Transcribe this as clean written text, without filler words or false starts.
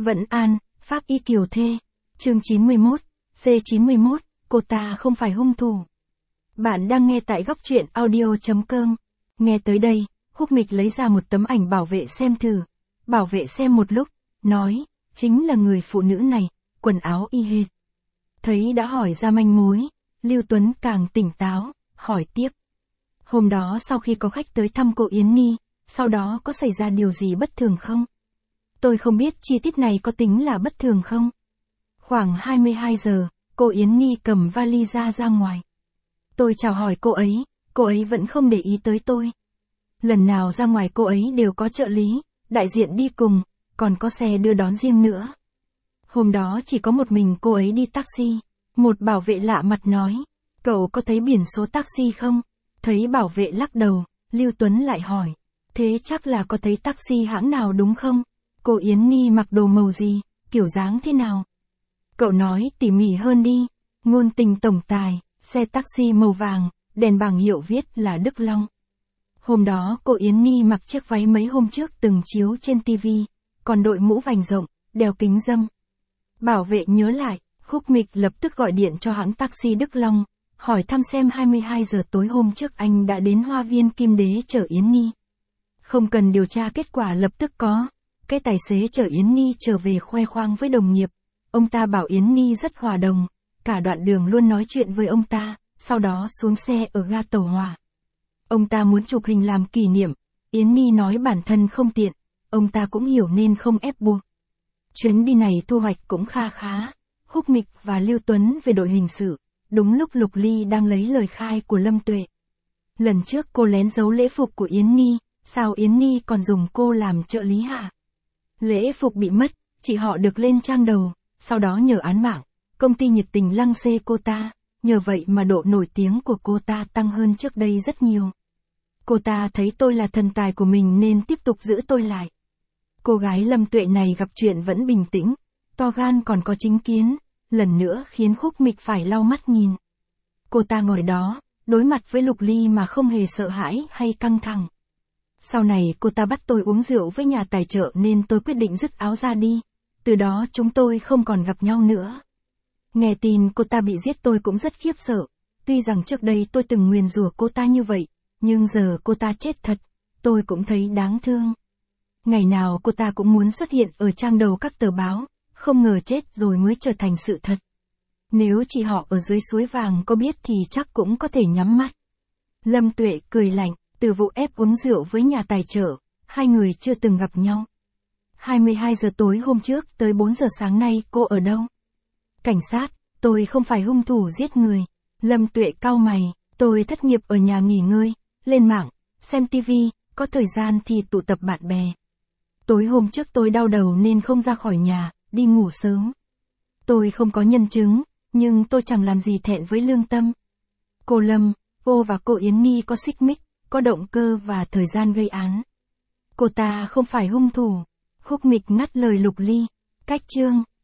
Vẫn An, Pháp Y Kiều Thê. Chương 91, C91, cô ta không phải hung thủ. Bạn đang nghe tại góc truyện audio.com. Nghe tới đây, Khúc Mịch lấy ra một tấm ảnh Bảo Vệ xem thử. Bảo Vệ xem một lúc, nói, chính là người phụ nữ này, quần áo y hệt. Thấy đã hỏi ra manh mối, Lưu Tuấn càng tỉnh táo, hỏi tiếp. Hôm đó sau khi có khách tới thăm cô Yến Nhi, sau đó có xảy ra điều gì bất thường không? Tôi không biết chi tiết này có tính là bất thường không? Khoảng 22 giờ, cô Yến Nhi cầm vali ra ngoài. Tôi chào hỏi cô ấy vẫn không để ý tới tôi. Lần nào ra ngoài cô ấy đều có trợ lý, đại diện đi cùng, còn có xe đưa đón riêng nữa. Hôm đó chỉ có một mình cô ấy đi taxi. Một bảo vệ lạ mặt nói, cậu có thấy biển số taxi không? Thấy bảo vệ lắc đầu, Lưu Tuấn lại hỏi, thế chắc là có thấy taxi hãng nào đúng không? Cô Yến Nhi mặc đồ màu gì, kiểu dáng thế nào? Cậu nói tỉ mỉ hơn đi. Ngôn tình tổng tài, xe taxi màu vàng, đèn bảng hiệu viết là Đức Long. Hôm đó cô Yến Nhi mặc chiếc váy mấy hôm trước từng chiếu trên TV, còn đội mũ vành rộng, đeo kính râm. Bảo vệ nhớ lại, Khúc Mịch lập tức gọi điện cho hãng taxi Đức Long, hỏi thăm xem 22 giờ tối hôm trước anh đã đến Hoa viên Kim Đế chở Yến Nhi. Không cần điều tra kết quả lập tức có. Cái tài xế chở Yến Nhi trở về khoe khoang với đồng nghiệp. Ông ta bảo Yến Nhi rất hòa đồng, cả đoạn đường luôn nói chuyện với ông ta, sau đó xuống xe ở ga tàu hỏa. Ông ta muốn chụp hình làm kỷ niệm, Yến Nhi nói bản thân không tiện, ông ta cũng hiểu nên không ép buộc. Chuyến đi này thu hoạch cũng kha khá. Khúc Mịch và Lưu Tuấn về đội hình sự, đúng lúc Lục Ly đang lấy lời khai của Lâm Tuệ. Lần trước cô lén giấu lễ phục của Yến Nhi, sao Yến Nhi còn dùng cô làm trợ lý hả? Lễ phục bị mất, chị họ được lên trang đầu, sau đó nhờ án mạng, công ty nhiệt tình lăng xê cô ta, nhờ vậy mà độ nổi tiếng của cô ta tăng hơn trước đây rất nhiều. Cô ta thấy tôi là thần tài của mình nên tiếp tục giữ tôi lại. Cô gái Lâm Tuệ này gặp chuyện vẫn bình tĩnh, to gan còn có chính kiến, lần nữa khiến Khúc Mịch phải lau mắt nhìn. Cô ta ngồi đó, đối mặt với Lục Ly mà không hề sợ hãi hay căng thẳng. Sau này cô ta bắt tôi uống rượu với nhà tài trợ nên tôi quyết định dứt áo ra đi, từ đó chúng tôi không còn gặp nhau nữa. Nghe tin cô ta bị giết tôi cũng rất khiếp sợ, tuy rằng trước đây tôi từng nguyền rủa cô ta như vậy, nhưng giờ cô ta chết thật, tôi cũng thấy đáng thương. Ngày nào cô ta cũng muốn xuất hiện ở trang đầu các tờ báo, không ngờ chết rồi mới trở thành sự thật. Nếu chị họ ở dưới suối vàng có biết thì chắc cũng có thể nhắm mắt. Lâm Tuệ cười lạnh, từ vụ ép uống rượu với nhà tài trợ, hai người chưa từng gặp nhau. 22 giờ tối hôm trước tới 4 giờ sáng nay cô ở đâu? Cảnh sát, tôi không phải hung thủ giết người. Lâm Tuệ cau mày, tôi thất nghiệp ở nhà nghỉ ngơi, lên mạng, xem TV, có thời gian thì tụ tập bạn bè. Tối hôm trước tôi đau đầu nên không ra khỏi nhà, đi ngủ sớm. Tôi không có nhân chứng, nhưng tôi chẳng làm gì thẹn với lương tâm. Cô Lâm, cô và cô Yến Nhi có xích mích, có động cơ và thời gian gây án. Cô ta không phải hung thủ. Khúc Mịch ngắt lời Lục Ly. Cách chương